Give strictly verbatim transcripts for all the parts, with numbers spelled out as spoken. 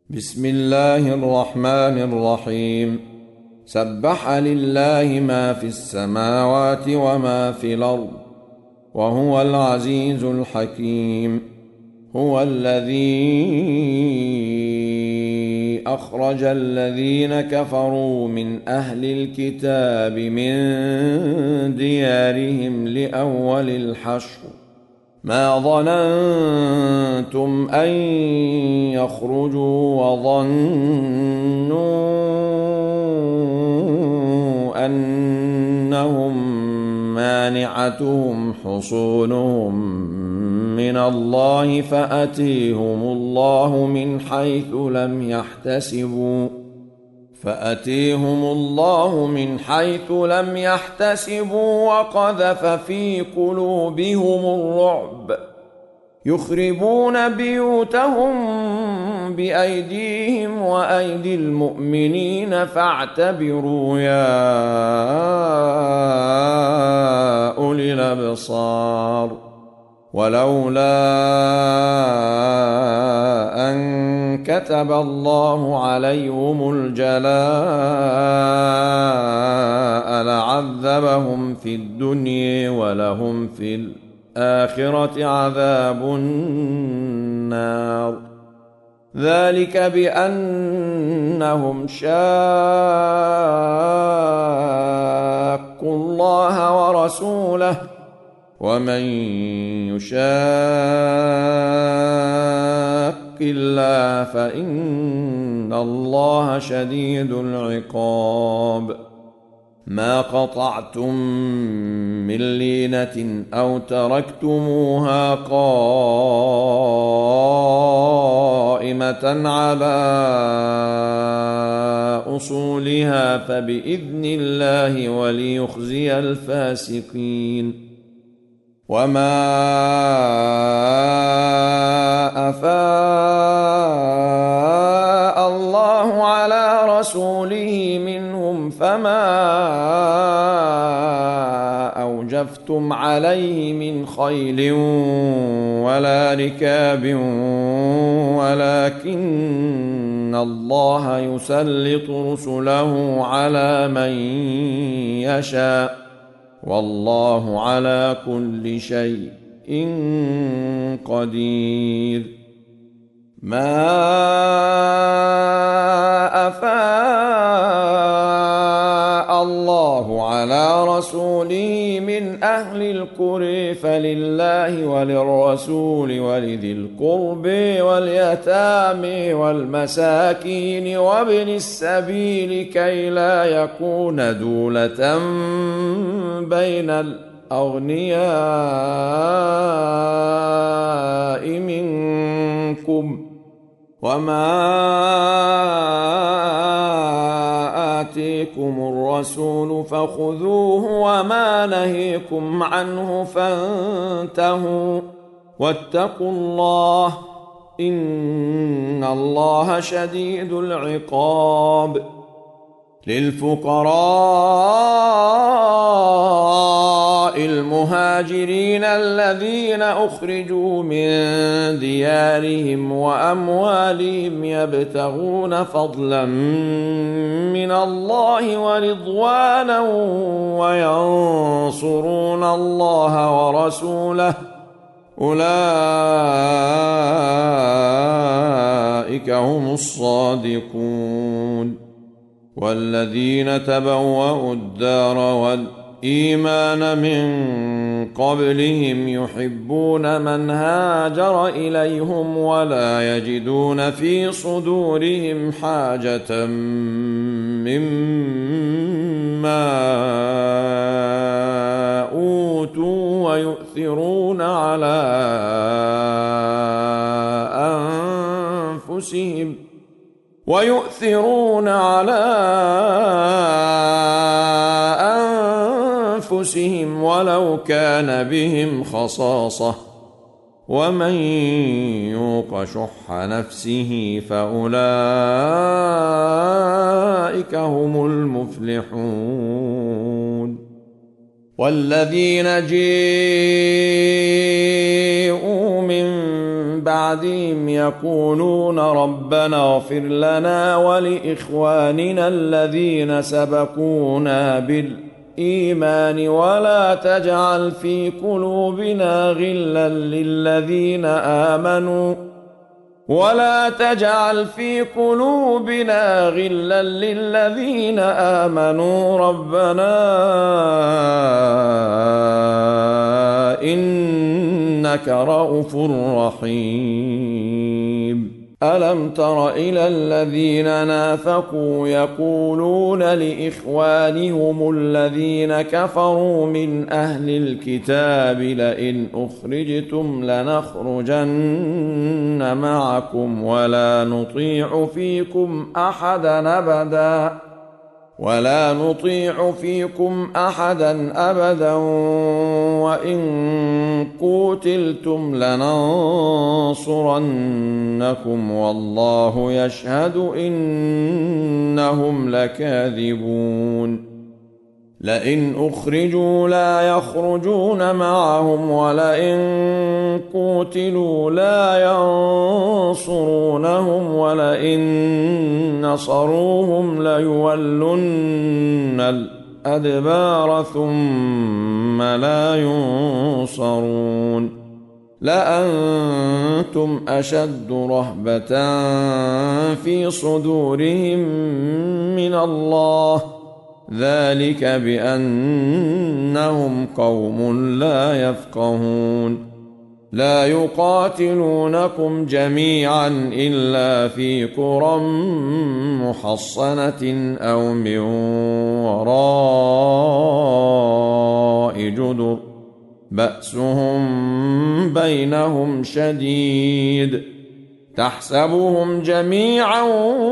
بسم الله الرحمن الرحيم. سبح لله ما في السماوات وما في الأرض وهو العزيز الحكيم. هو الذي أخرج الذين كفروا من أهل الكتاب من ديارهم لأول الحشر ما ظننتم أن يخرجوا وظنوا أنهم مانعتهم حصونهم من الله فأتيهم الله من حيث لم يحتسبوا فأتيهم الله من حيث لم يحتسبوا وقذف في قلوبهم الرعب يخربون بيوتهم بأيديهم وأيدي المؤمنين فاعتبروا يا أولي الأبصار. ولولا أن كتب الله عليهم الجلاء لعذبهم في الدنيا ولهم في الآخرة عذاب النار. ذلك بأنهم شاقوا الله ورسوله ومن يشاق الله فإن الله شديد العقاب. ما قطعتم من لينة أو تركتموها قائمة على أصولها فبإذن الله وليخزي الفاسقين. وما أفاء الله على رسوله منهم فما أوجفتم عليه من خيل ولا ركاب ولكن الله يسلط رسله على من يشاء والله على كل شيء قدير. ما أفاء الله على رسوله من أهل القرى فلله وللرسول ولذي القرب واليتامى والمساكين وابن السبيل كي لا يكون دولة بين الأغنياء منكم. وما آتيكم الرسول فخذوه وما نهيكم عنه فانتهوا واتقوا الله إن الله شديد العقاب. للفقراء المهاجرين الذين أخرجوا من ديارهم وأموالهم يبتغون فضلا من الله ورضوانا وينصرون الله ورسوله أولئك هم الصادقون. والذين تبوأوا الدار والإيمان من قبلهم يحبون من هاجر إليهم ولا يجدون في صدورهم حاجة مما أوتوا ويؤثرون على أنفسهم ويؤثرون على أنفسهم ولو كان بهم خصاصة ومن يوق شح نفسه فأولئك هم المفلحون. والذين جاءوا من بعدهم يقولون ربنا اغفر لنا ولإخواننا الذين سبقونا بالإيمان ولا تجعل في قلوبنا غلا للذين آمنوا ولا تجعل في قلوبنا غلا للذين آمنوا ربنا إنك رؤوف رحيم. ألم تر إلى الذين نافقوا يقولون لإخوانهم الذين كفروا من أهل الكتاب لئن أخرجتم لنخرجن معكم ولا نطيع فيكم أحدا أبدا ولا نطيع فيكم أحدا أبدا وإن قوتلتم لننصرنكم والله يشهد إنهم لكاذبون. لئن أخرجوا لا يخرجون معهم ولئن قوتلوا لا ينصرونهم ولئن نصروهم ليولن الأدبار ثم لا ينصرون. لأنتم أشد رهبة في صدورهم من الله ذلك بأنهم قوم لا يفقهون. لا يقاتلونكم جميعا إلا في قرى محصنة أو من وراء جدر بأسهم بينهم شديد تحسبهم جميعا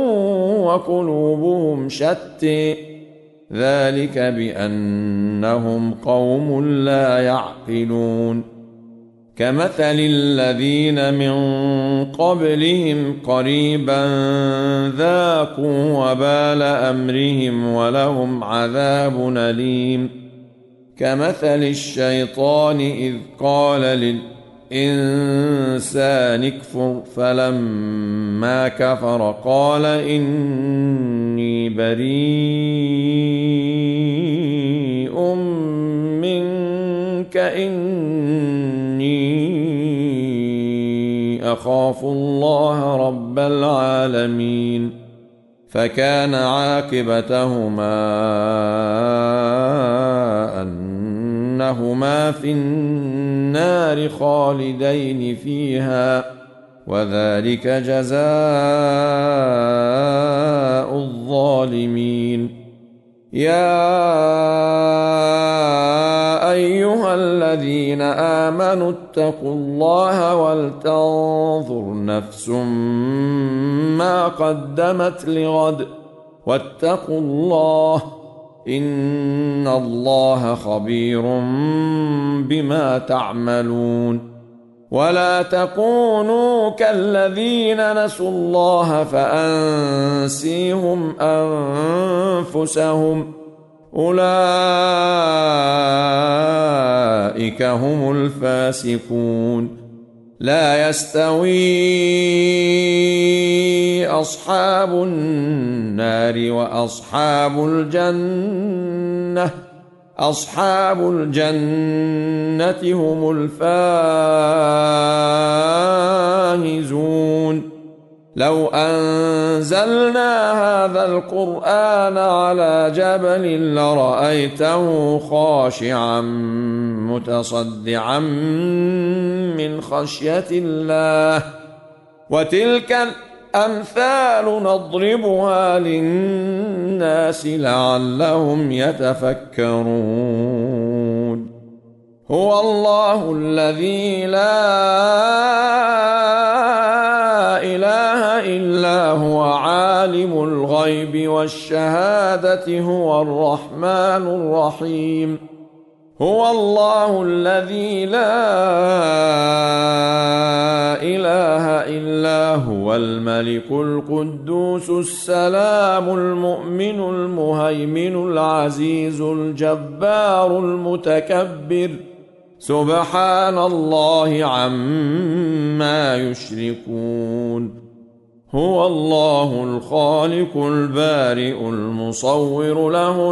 وقلوبهم شتى ذلك بأنهم قوم لا يعقلون. كمثل الذين من قبلهم قريبا ذاقوا وبال أمرهم ولهم عذاب أليم. كمثل الشيطان إذ قال للإنسان اكفر فلما كفر قال إني بريء منك إني أخاف الله رب العالمين. فكان عاقبتهما أنهما في النار خالدين فيها وذلك جزاء الظالمين. يا أيها الذين آمنوا اتقوا الله ولتنظر نفس ما قدمت لغد واتقوا الله إن الله خبير بما تعملون. ولا تكونوا كالذين نسوا الله فأنسيهم أنفسهم أولئك هم الفاسقون. لا يستوي أصحاب النار وأصحاب الجنة أصحاب الجنة هم الفائزون. لو أنزلنا هذا القرآن على جبل لرأيته خاشعا متصدعا من خشية الله. وتلك الأمثال نضربها للناس لعلهم يتفكرون. هو الله الذي لا إله إلا هو عالم الغيب والشهادة هو الرحمن الرحيم. هو الله الذي لا إله إلا هو الملك القدوس السلام المؤمن المهيمن العزيز الجبار المتكبر سبحان الله عما يشركون هو الله الخالق البارئ المصور له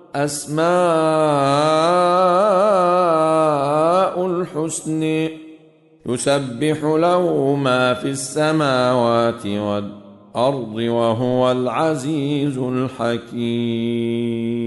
الأسماء الحسن يسبح له ما في السماوات والأرض وهو العزيز الحكيم